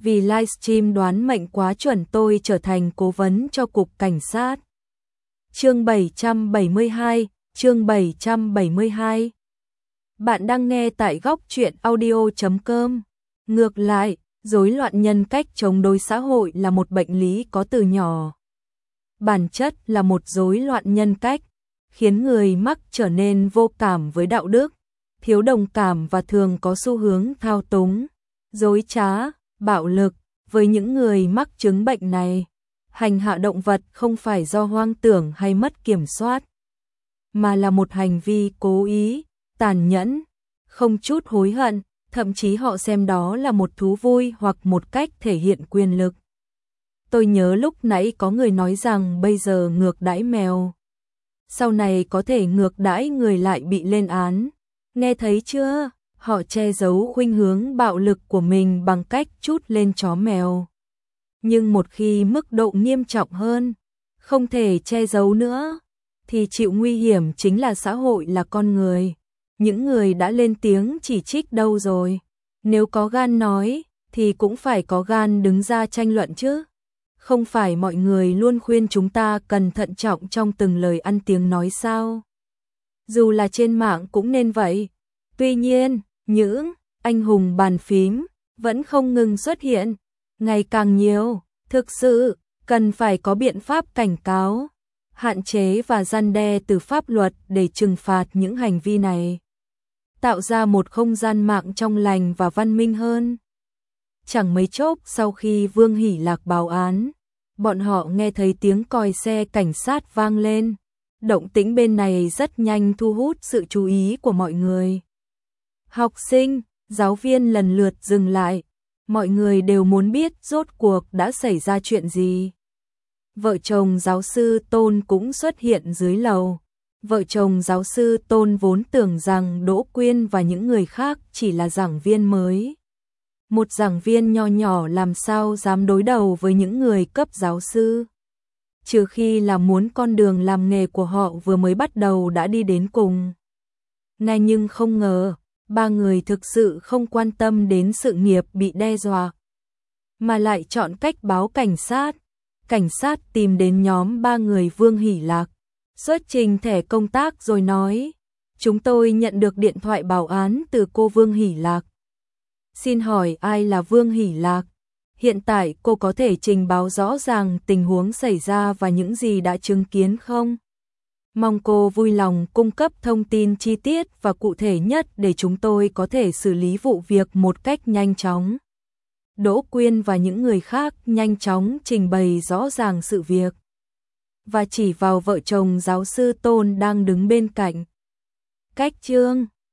vì livestream đoán mệnh quá chuẩn tôi trở thành cố vấn cho cục cảnh sát. Chương 772, chương 772. Bạn đang nghe tại góc truyện audio.com. Ngược lại, rối loạn nhân cách chống đối xã hội là một bệnh lý có từ nhỏ. Bản chất là một rối loạn nhân cách, khiến người mắc trở nên vô cảm với đạo đức, thiếu đồng cảm và thường có xu hướng thao túng, dối trá, bạo lực. Với những người mắc chứng bệnh này, hành hạ động vật không phải do hoang tưởng hay mất kiểm soát, mà là một hành vi cố ý, tàn nhẫn, không chút hối hận, thậm chí họ xem đó là một thú vui hoặc một cách thể hiện quyền lực. Tôi nhớ lúc nãy có người nói rằng bây giờ ngược đãi mèo, sau này có thể ngược đãi người lại bị lên án. Nghe thấy chưa? Họ che giấu khuynh hướng bạo lực của mình bằng cách trút lên chó mèo. Nhưng một khi mức độ nghiêm trọng hơn, không thể che giấu nữa, thì chịu nguy hiểm chính là xã hội, là con người. Những người đã lên tiếng chỉ trích đâu rồi? Nếu có gan nói, thì cũng phải có gan đứng ra tranh luận chứ. Không phải mọi người luôn khuyên chúng ta cần thận trọng trong từng lời ăn tiếng nói sao? Dù là trên mạng cũng nên vậy. Tuy nhiên, những anh hùng bàn phím vẫn không ngừng xuất hiện, ngày càng nhiều. Thực sự, cần phải có biện pháp cảnh cáo, hạn chế và răn đe từ pháp luật để trừng phạt những hành vi này, tạo ra một không gian mạng trong lành và văn minh hơn. Chẳng mấy chốc sau khi Vương Hỷ Lạc báo án, bọn họ nghe thấy tiếng còi xe cảnh sát vang lên. Động tĩnh bên này rất nhanh thu hút sự chú ý của mọi người. Học sinh, giáo viên lần lượt dừng lại. Mọi người đều muốn biết rốt cuộc đã xảy ra chuyện gì. Vợ chồng giáo sư Tôn cũng xuất hiện dưới lầu. Vợ chồng giáo sư Tôn vốn tưởng rằng Đỗ Quyên và những người khác chỉ là giảng viên mới. Một giảng viên nho nhỏ làm sao dám đối đầu với những người cấp giáo sư. Trừ khi là muốn con đường làm nghề của họ vừa mới bắt đầu đã đi đến cùng. Này nhưng không ngờ, ba người thực sự không quan tâm đến sự nghiệp bị đe dọa, mà lại chọn cách báo cảnh sát. Cảnh sát tìm đến nhóm ba người Vương Hỷ Lạc, xuất trình thẻ công tác rồi nói: chúng tôi nhận được điện thoại báo án từ cô Vương Hỷ Lạc. Xin hỏi ai là Vương Hỷ Lạc? Hiện tại cô có thể trình báo rõ ràng tình huống xảy ra và những gì đã chứng kiến không? Mong cô vui lòng cung cấp thông tin chi tiết và cụ thể nhất để chúng tôi có thể xử lý vụ việc một cách nhanh chóng. Đỗ Quyên và những người khác nhanh chóng trình bày rõ ràng sự việc, và chỉ vào vợ chồng giáo sư Tôn đang đứng bên cạnh. Cách chương